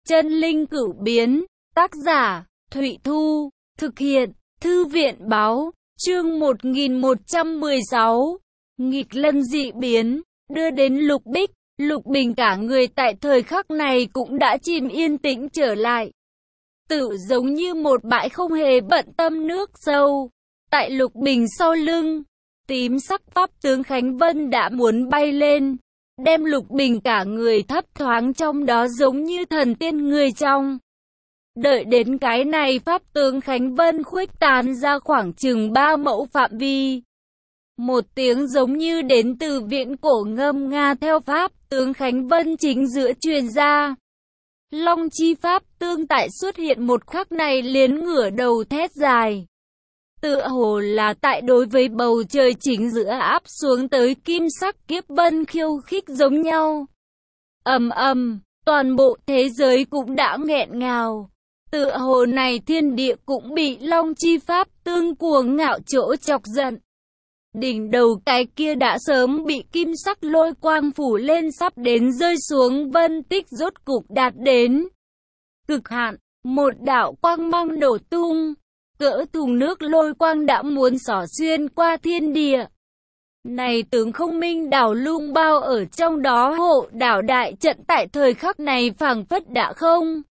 Chân linh cửu biến, tác giả, Thụy Thu, thực hiện, Thư viện báo, chương 1116, nghịch lân dị biến, đưa đến Lục Bích. Lục Bình cả người tại thời khắc này cũng đã chìm yên tĩnh trở lại. Tự giống như một bãi không hề bận tâm nước sâu. Tại Lục Bình sau lưng, tím sắc pháp tướng Khánh Vân đã muốn bay lên, đem Lục Bình cả người thấp thoáng trong đó giống như thần tiên người trong. Đợi đến cái này pháp tướng Khánh Vân khuếch tán ra khoảng chừng 3 mẫu phạm vi. Một tiếng giống như đến từ viễn cổ ngâm nga theo pháp tướng Khánh Vân chính giữa truyền ra. Long chi pháp tương tại xuất hiện một khắc này liền ngửa đầu thét dài. Tựa hồ là tại đối với bầu trời chính giữa áp xuống tới kim sắc kiếp vân khiêu khích giống nhau. Ầm ầm, toàn bộ thế giới cũng đã nghẹn ngào. Tựa hồ này thiên địa cũng bị long chi pháp tương cuồng ngạo chỗ chọc giận. Đỉnh đầu cái kia đã sớm bị kim sắc lôi quang phủ lên sắp đến rơi xuống vân tích rốt cục đạt đến cực hạn, một đạo quang mang nổ tung, cỡ thùng nước lôi quang đã muốn xỏ xuyên qua thiên địa. Này tướng không minh đảo lung bao ở trong đó hộ đảo đại trận tại thời khắc này phảng phất đã không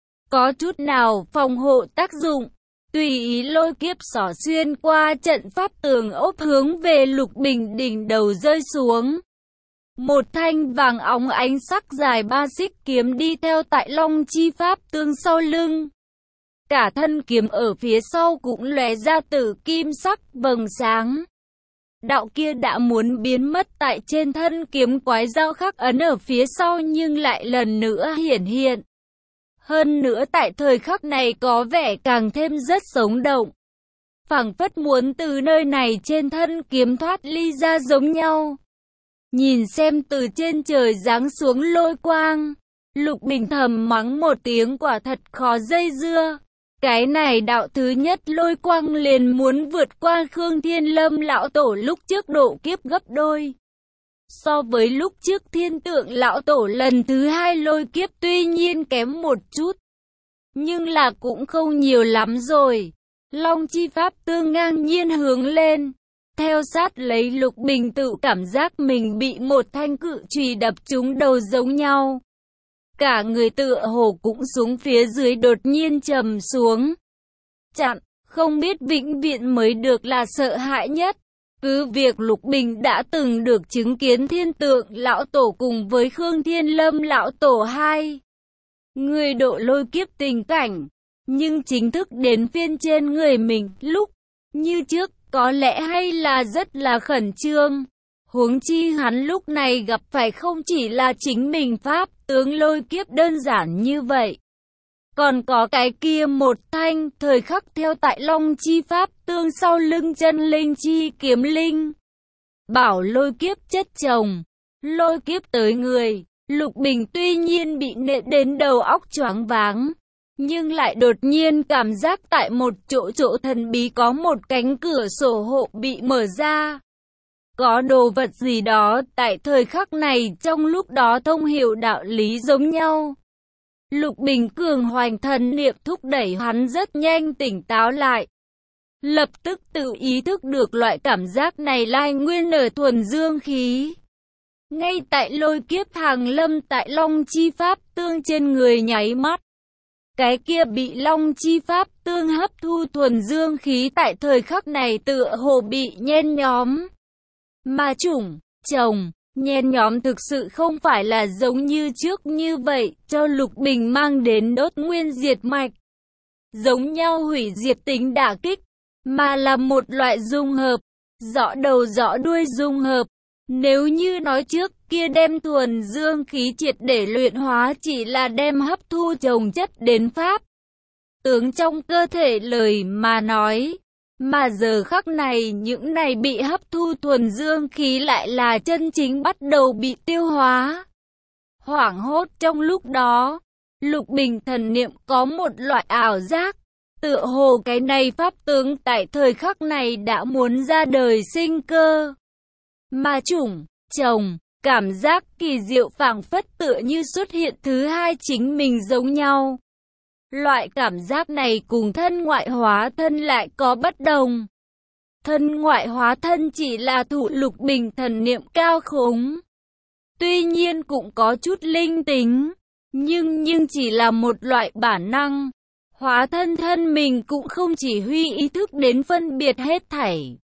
có chút nào phòng hộ tác dụng. Tùy ý lôi kiếp xỏ xuyên qua trận pháp tường ốp hướng về Lục Bình đỉnh đầu rơi xuống. Một thanh vàng óng ánh sắc dài 3 xích kiếm đi theo tại long chi pháp tương sau lưng. Cả thân kiếm ở phía sau cũng lóe ra tử kim sắc vầng sáng. Đạo kia đã muốn biến mất tại trên thân kiếm quái dao khắc ấn ở phía sau nhưng lại lần nữa hiển hiện. Hơn nữa tại thời khắc này có vẻ càng thêm rất sống động. Phảng phất muốn từ nơi này trên thân kiếm thoát ly ra giống nhau. Nhìn xem từ trên trời giáng xuống lôi quang, Lục Bình thầm mắng một tiếng quả thật khó dây dưa. Cái này đạo thứ nhất lôi quang liền muốn vượt qua Khương Thiên Lâm lão tổ lúc trước độ kiếp gấp đôi. So với lúc trước Thiên Tượng lão tổ lần thứ hai lôi kiếp tuy nhiên kém một chút, nhưng là cũng không nhiều lắm rồi. Long chi pháp tương ngang nhiên hướng lên, theo sát lấy Lục Bình tự cảm giác mình bị một thanh cự chùy đập trúng đầu giống nhau. Cả người tựa hồ cũng xuống phía dưới đột nhiên trầm xuống. Chặn, không biết vĩnh viễn mới được là sợ hãi nhất. Cứ việc Lục Bình đã từng được chứng kiến Thiên Tượng lão tổ cùng với Khương Thiên Lâm lão tổ hai người độ lôi kiếp tình cảnh, nhưng chính thức đến phiên trên người mình lúc như trước có lẽ hay là rất là khẩn trương. Huống chi hắn lúc này gặp phải không chỉ là chính mình pháp tướng lôi kiếp đơn giản như vậy, còn có cái kia một thanh thời khắc theo tại long chi pháp tương sau lưng chân linh chi kiếm linh. Bảo lôi kiếp chất chồng, lôi kiếp tới người, Lục Bình tuy nhiên bị nện đến đầu óc choáng váng, nhưng lại đột nhiên cảm giác tại một chỗ thần bí có một cánh cửa sổ hộ bị mở ra. Có đồ vật gì đó tại thời khắc này trong lúc đó thông hiểu đạo lý giống nhau. Lục Bình cường hoành thần niệm thúc đẩy hắn rất nhanh tỉnh táo lại. Lập tức tự ý thức được loại cảm giác này lai nguyên ở thuần dương khí. Ngay tại lôi kiếp hàng lâm tại long chi pháp tương trên người nháy mắt. Cái kia bị long chi pháp tương hấp thu thuần dương khí tại thời khắc này tựa hồ bị nhen nhóm. Mà chủng, chồng, nhen nhóm thực sự không phải là giống như trước như vậy, cho Lục Bình mang đến đốt nguyên diệt mạch. Giống nhau hủy diệt tính đả kích, mà là một loại dung hợp, rõ đầu rõ đuôi dung hợp. Nếu như nói trước kia đem thuần dương khí triệt để luyện hóa chỉ là đem hấp thu chồng chất đến pháp tướng trong cơ thể lời mà nói. Mà giờ khắc này những này bị hấp thu thuần dương khí lại là chân chính bắt đầu bị tiêu hóa. Hoảng hốt trong lúc đó, Lục Bình thần niệm có một loại ảo giác. Tựa hồ cái này pháp tướng tại thời khắc này đã muốn ra đời sinh cơ. Mà chủng, chồng, cảm giác kỳ diệu phảng phất tựa như xuất hiện thứ hai chính mình giống nhau. Loại cảm giác này cùng thân ngoại hóa thân lại có bất đồng. Thân ngoại hóa thân chỉ là thụ Lục Bình thần niệm cao khống. Tuy nhiên cũng có chút linh tính, nhưng chỉ là một loại bản năng. Hóa thân thân mình cũng không chỉ huy ý thức đến phân biệt hết thảy.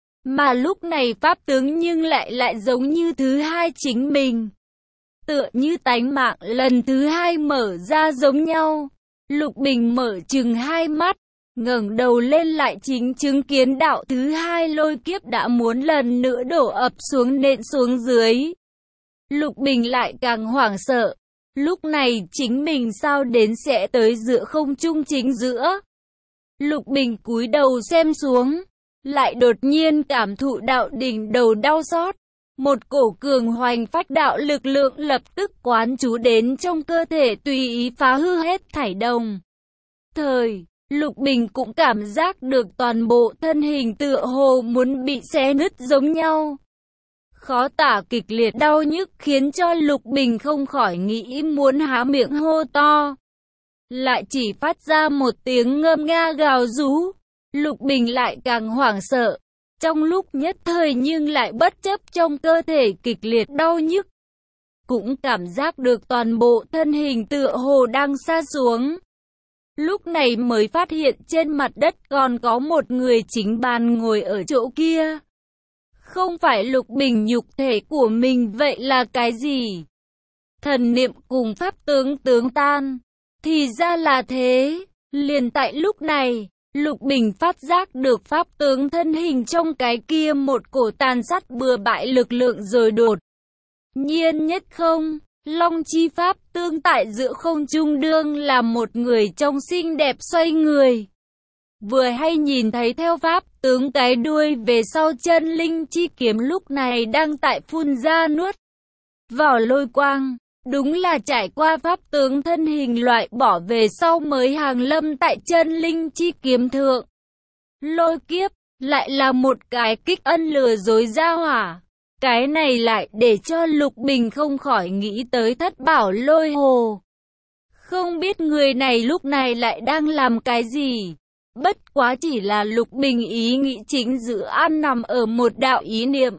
Mà lúc này pháp tướng nhưng lại giống như thứ hai chính mình. Tựa như tánh mạng lần thứ hai mở ra giống nhau. Lục Bình mở chừng hai mắt, ngẩng đầu lên lại chính chứng kiến đạo thứ hai lôi kiếp đã muốn lần nữa đổ ập xuống nện xuống dưới. Lục Bình lại càng hoảng sợ. Lúc này chính mình sao đến sẽ tới giữa không trung chính giữa. Lục Bình cúi đầu xem xuống, lại đột nhiên cảm thụ đạo đỉnh đầu đau xót. Một cổ cường hoành phách đạo lực lượng lập tức quán trú đến trong cơ thể tùy ý phá hư hết thảy đồng. Thời, Lục Bình cũng cảm giác được toàn bộ thân hình tựa hồ muốn bị xé nứt giống nhau. Khó tả kịch liệt đau nhức khiến cho Lục Bình không khỏi nghĩ muốn há miệng hô to. Lại chỉ phát ra một tiếng ngâm nga gào rú. Lục Bình lại càng hoảng sợ. Trong lúc nhất thời nhưng lại bất chấp trong cơ thể kịch liệt đau nhức. Cũng cảm giác được toàn bộ thân hình tựa hồ đang sa xuống. Lúc này mới phát hiện trên mặt đất còn có một người chính bàn ngồi ở chỗ kia. Không phải Lục Bình nhục thể của mình vậy là cái gì? Thần niệm cùng pháp tướng tan. Thì ra là thế. Liền tại lúc này, Lục Bình phát giác được pháp tướng thân hình trong cái kia một cổ tàn sát bừa bãi lực lượng rồi đột nhiên nhất không. Long chi pháp tương tại giữa không trung đương là một người trong xinh đẹp xoay người. Vừa hay nhìn thấy theo pháp tướng cái đuôi về sau chân linh chi kiếm lúc này đang tại phun ra nuốt vào lôi quang. Đúng là trải qua pháp tướng thân hình loại bỏ về sau mới hàng lâm tại chân linh chi kiếm thượng. Lôi kiếp, lại là một cái kích ân lừa dối ra hỏa. Cái này lại để cho Lục Bình không khỏi nghĩ tới Thất Bảo Lôi Hồ. Không biết người này lúc này lại đang làm cái gì. Bất quá chỉ là Lục Bình ý nghĩ chính giữa an nằm ở một đạo ý niệm.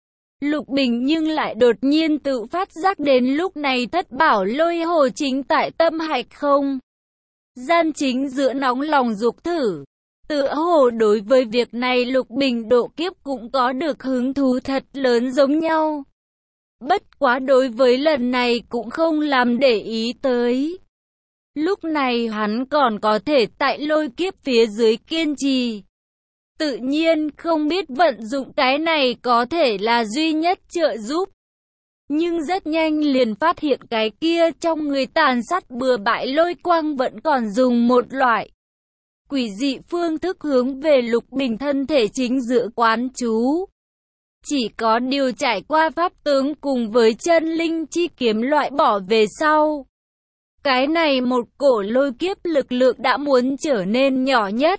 Lục Bình nhưng lại đột nhiên tự phát giác đến lúc này Thất Bảo Lôi Hồ chính tại tâm hạch không gian chính giữa nóng lòng dục thử. Tựa hồ đối với việc này Lục Bình độ kiếp cũng có được hứng thú thật lớn giống nhau. Bất quá đối với lần này cũng không làm để ý tới. Lúc này hắn còn có thể tại lôi kiếp phía dưới kiên trì. Tự nhiên không biết vận dụng cái này có thể là duy nhất trợ giúp. Nhưng rất nhanh liền phát hiện cái kia trong người tàn sát bừa bãi lôi quang vẫn còn dùng một loại quỷ dị phương thức hướng về Lục Bình thân thể chính giữa quán chú. Chỉ có điều trải qua pháp tướng cùng với chân linh chi kiếm loại bỏ về sau. Cái này một cổ lôi kiếp lực lượng đã muốn trở nên nhỏ nhất.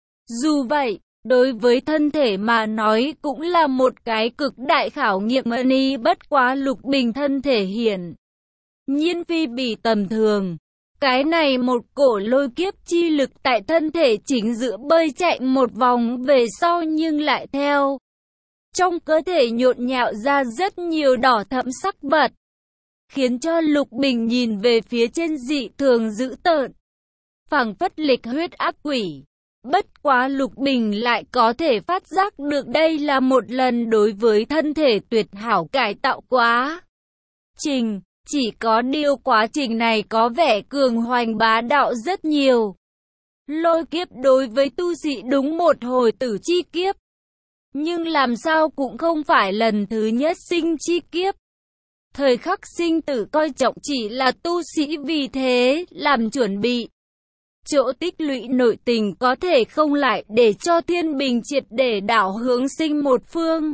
Dù vậy, đối với thân thể mà nói cũng là một cái cực đại khảo nghiệm ni bất quá Lục Bình thân thể hiển nhiên phi bỉ tầm thường. Cái này một cổ lôi kiếp chi lực tại thân thể chính giữa bơi chạy một vòng về sau nhưng lại theo. Trong cơ thể nhộn nhạo ra rất nhiều đỏ thẫm sắc vật. Khiến cho Lục Bình nhìn về phía trên dị thường dữ tợn. Phảng phất lịch huyết ác quỷ. Bất quá Lục Bình lại có thể phát giác được đây là một lần đối với thân thể tuyệt hảo cải tạo quá trình. Chỉ có điều quá trình này có vẻ cường hoành bá đạo rất nhiều. Lôi kiếp đối với tu sĩ đúng một hồi tử chi kiếp. Nhưng làm sao cũng không phải lần thứ nhất sinh chi kiếp. Thời khắc sinh tử coi trọng chỉ là tu sĩ vì thế làm chuẩn bị. Chỗ tích lũy nội tình có thể không lại để cho thiên bình triệt để đảo hướng sinh một phương.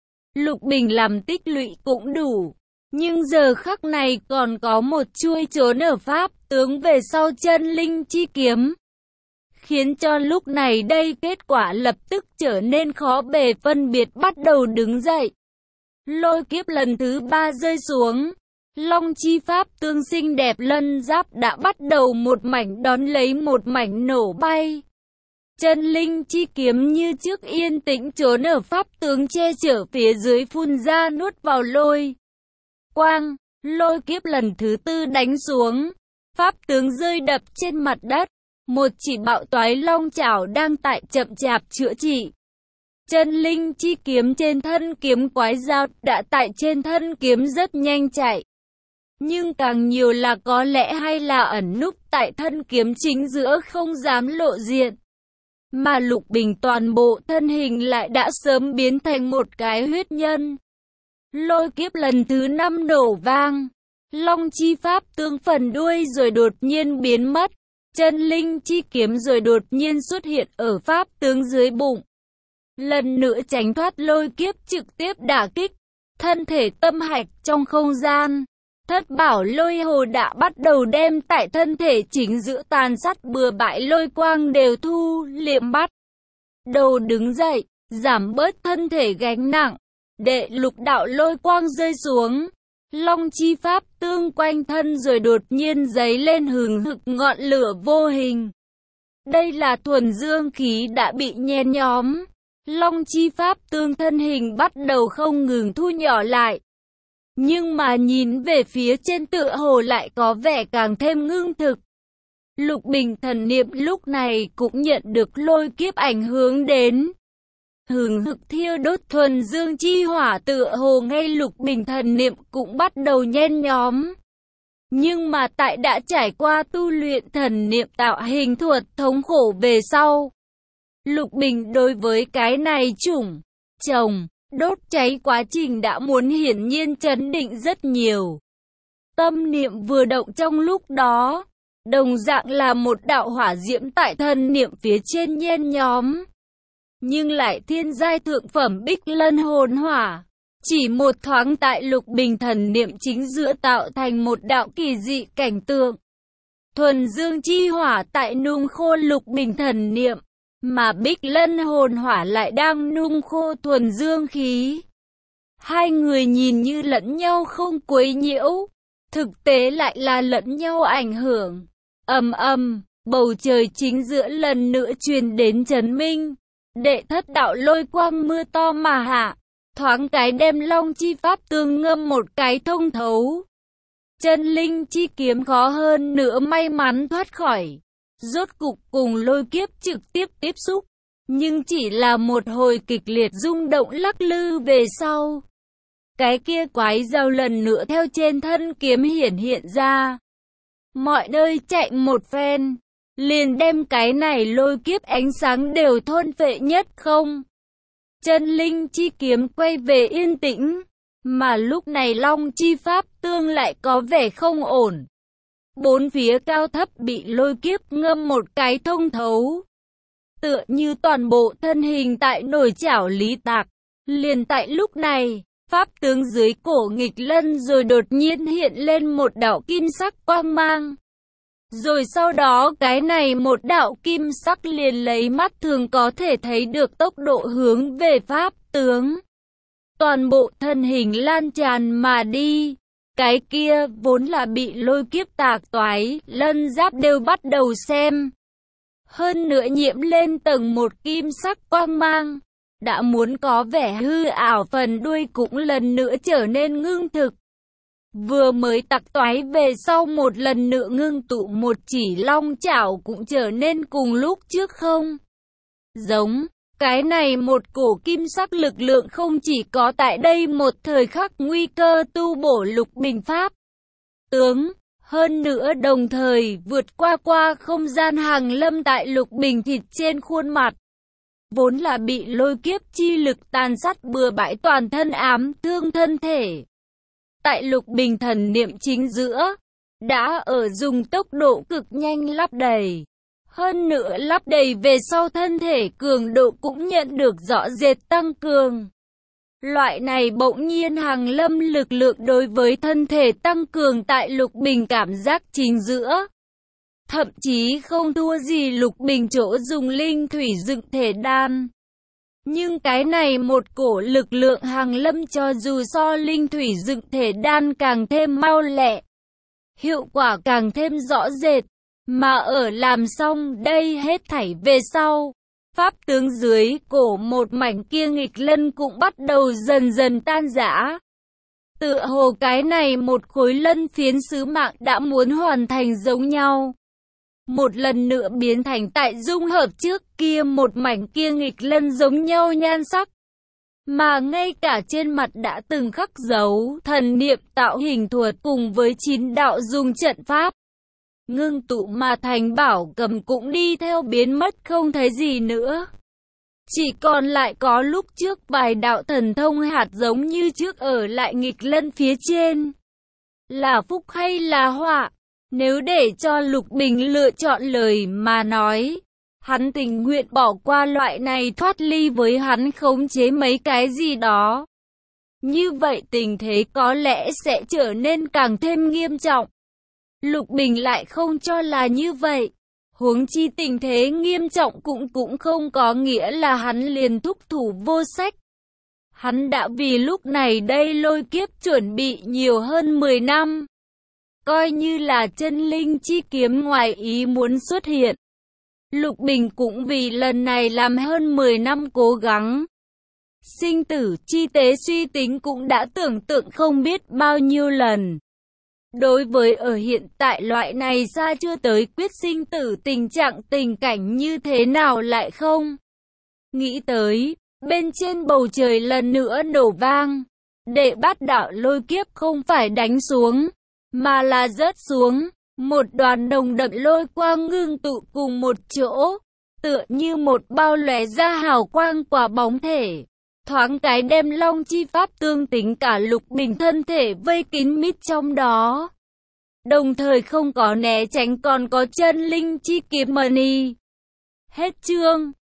Lục Bình làm tích lũy cũng đủ. Nhưng giờ khắc này còn có một chuôi trốn ở pháp tướng về sau chân linh chi kiếm. Khiến cho lúc này đây kết quả lập tức trở nên khó bề phân biệt bắt đầu đứng dậy. Lôi kiếp lần thứ 3 rơi xuống. Long chi pháp tương xinh đẹp lân giáp đã bắt đầu một mảnh đón lấy một mảnh nổ bay. Chân linh chi kiếm như trước yên tĩnh trốn ở pháp tướng che chở phía dưới phun ra nuốt vào lôi quang. Lôi kiếp lần thứ 4 đánh xuống. Pháp tướng rơi đập trên mặt đất. Một chỉ bạo toái long chảo đang tại chậm chạp chữa trị. Chân linh chi kiếm trên thân kiếm quái dao đã tại trên thân kiếm rất nhanh chạy. Nhưng càng nhiều là có lẽ hay là ẩn núp tại thân kiếm chính giữa không dám lộ diện. Mà Lục Bình toàn bộ thân hình lại đã sớm biến thành một cái huyết nhân. Lôi kiếp lần thứ 5 nổ vang. Long chi pháp tương phần đuôi rồi đột nhiên biến mất. Chân linh chi kiếm rồi đột nhiên xuất hiện ở pháp tướng dưới bụng. Lần nữa tránh thoát lôi kiếp trực tiếp đả kích. Thân thể tâm hạch trong không gian. Thất bảo lôi hồ đã bắt đầu đem tại thân thể chính giữa tàn sát bừa bãi lôi quang đều thu liệm bắt. Đầu đứng dậy, giảm bớt thân thể gánh nặng. Đệ lục đạo lôi quang rơi xuống. Long chi pháp tương quanh thân rồi đột nhiên giấy lên hừng hực ngọn lửa vô hình. Đây là thuần dương khí đã bị nhen nhóm. Long chi pháp tương thân hình bắt đầu không ngừng thu nhỏ lại. Nhưng mà nhìn về phía trên tựa hồ lại có vẻ càng thêm ngưng thực. Lục Bình thần niệm lúc này cũng nhận được lôi kiếp ảnh hưởng đến. Hừng hực thiêu đốt thuần dương chi hỏa tựa hồ ngay Lục Bình thần niệm cũng bắt đầu nhen nhóm. Nhưng mà tại đã trải qua tu luyện thần niệm tạo hình thuật thống khổ về sau. Lục Bình đối với cái này chủng, trồng, đốt cháy quá trình đã muốn hiển nhiên chấn định rất nhiều. Tâm niệm vừa động trong lúc đó, đồng dạng là một đạo hỏa diễm tại thân niệm phía trên nhen nhóm. Nhưng lại thiên giai thượng phẩm bích lân hồn hỏa. Chỉ một thoáng tại Lục Bình thần niệm chính giữa tạo thành một đạo kỳ dị cảnh tượng. Thuần dương chi hỏa tại nung khô Lục Bình thần niệm. Mà bích lân hồn hỏa lại đang nung khô thuần dương khí. Hai người nhìn như lẫn nhau không quấy nhiễu. Thực tế lại là lẫn nhau ảnh hưởng. Ầm ầm, bầu trời chính giữa lần nữa truyền đến chấn minh. Đệ thất đạo lôi quang mưa to mà hạ. Thoáng cái đem long chi pháp tương ngâm một cái thông thấu. Chân linh chi kiếm khó hơn nữa may mắn thoát khỏi. Rốt cục cùng lôi kiếp trực tiếp tiếp xúc. Nhưng chỉ là một hồi kịch liệt rung động lắc lư về sau. Cái kia quái dao lần nữa theo trên thân kiếm hiển hiện ra. Mọi nơi chạy một phen. Liền đem cái này lôi kiếp ánh sáng đều thôn phệ nhất không. Chân linh chi kiếm quay về yên tĩnh. Mà lúc này long chi pháp tương lại có vẻ không ổn. Bốn phía cao thấp bị lôi kiếp ngâm một cái thông thấu. Tựa như toàn bộ thân hình tại nồi chảo lý tạc. Liền tại lúc này, pháp tướng dưới cổ nghịch lân rồi đột nhiên hiện lên một đạo kim sắc quang mang. Rồi sau đó cái này một đạo kim sắc liền lấy mắt thường có thể thấy được tốc độ hướng về pháp tướng. Toàn bộ thân hình lan tràn mà đi. Cái kia vốn là bị lôi kiếp tạc toái, lân giáp đều bắt đầu xem. Hơn nữa nhiễm lên tầng một kim sắc quang mang. Đã muốn có vẻ hư ảo phần đuôi cũng lần nữa trở nên ngưng thực. Vừa mới tạc toái về sau một lần nữa ngưng tụ một chỉ long chảo cũng trở nên cùng lúc trước không. Giống, cái này một cổ kim sắc lực lượng không chỉ có tại đây một thời khắc nguy cơ tu bổ Lục Bình pháp tướng. Hơn nữa đồng thời vượt qua không gian hàng lâm tại Lục Bình thịt trên khuôn mặt. Vốn là bị lôi kiếp chi lực tàn sát bừa bãi toàn thân ám thương thân thể. Tại Lục Bình thần niệm chính giữa, đã ở dùng tốc độ cực nhanh lắp đầy. Hơn nữa lắp đầy về sau thân thể cường độ cũng nhận được rõ rệt tăng cường. Loại này bỗng nhiên hàng lâm lực lượng đối với thân thể tăng cường tại Lục Bình cảm giác chính giữa. Thậm chí không thua gì Lục Bình chỗ dùng linh thủy dựng thể đan. Nhưng cái này một cổ lực lượng hàng lâm cho dù so linh thủy dựng thể đan càng thêm mau lẹ, hiệu quả càng thêm rõ rệt, mà ở làm xong đây hết thảy về sau, pháp tướng dưới cổ một mảnh kia nghịch lân cũng bắt đầu dần dần tan rã. Tựa hồ cái này một khối lân phiến sứ mạng đã muốn hoàn thành giống nhau. Một lần nữa biến thành tại dung hợp trước kia một mảnh kia nghịch lân giống nhau nhan sắc. Mà ngay cả trên mặt đã từng khắc dấu thần niệm tạo hình thuật cùng với 9 đạo dùng trận pháp. Ngưng tụ mà thành bảo cầm cũng đi theo biến mất không thấy gì nữa. Chỉ còn lại có lúc trước vài đạo thần thông hạt giống như trước ở lại nghịch lân phía trên. Là phúc hay là họa? Nếu để cho Lục Bình lựa chọn lời mà nói, hắn tình nguyện bỏ qua loại này thoát ly với hắn khống chế mấy cái gì đó. Như vậy tình thế có lẽ sẽ trở nên càng thêm nghiêm trọng. Lục Bình lại không cho là như vậy. Huống chi tình thế nghiêm trọng cũng không có nghĩa là hắn liền thúc thủ vô sách. Hắn đã vì lúc này đây lôi kiếp chuẩn bị nhiều hơn 10 năm. Coi như là chân linh chi kiếm ngoài ý muốn xuất hiện. Lục Bình cũng vì lần này làm hơn 10 năm cố gắng. Sinh tử chi tế suy tính cũng đã tưởng tượng không biết bao nhiêu lần. Đối với ở hiện tại loại này xa chưa tới quyết sinh tử tình cảnh như thế nào lại không? Nghĩ tới, bên trên bầu trời lần nữa nổ vang. Đệ bát đạo lôi kiếp không phải đánh xuống, mà là rớt xuống. Một đoàn đồng đậm lôi quang ngưng tụ cùng một chỗ, tựa như một bao lóe ra hào quang quả bóng thể. Thoáng cái đem long chi pháp tương tính cả Lục Bình thân thể vây kín mít trong đó. Đồng thời không có né tránh còn có chân linh chi kiếm mani. Hết chương.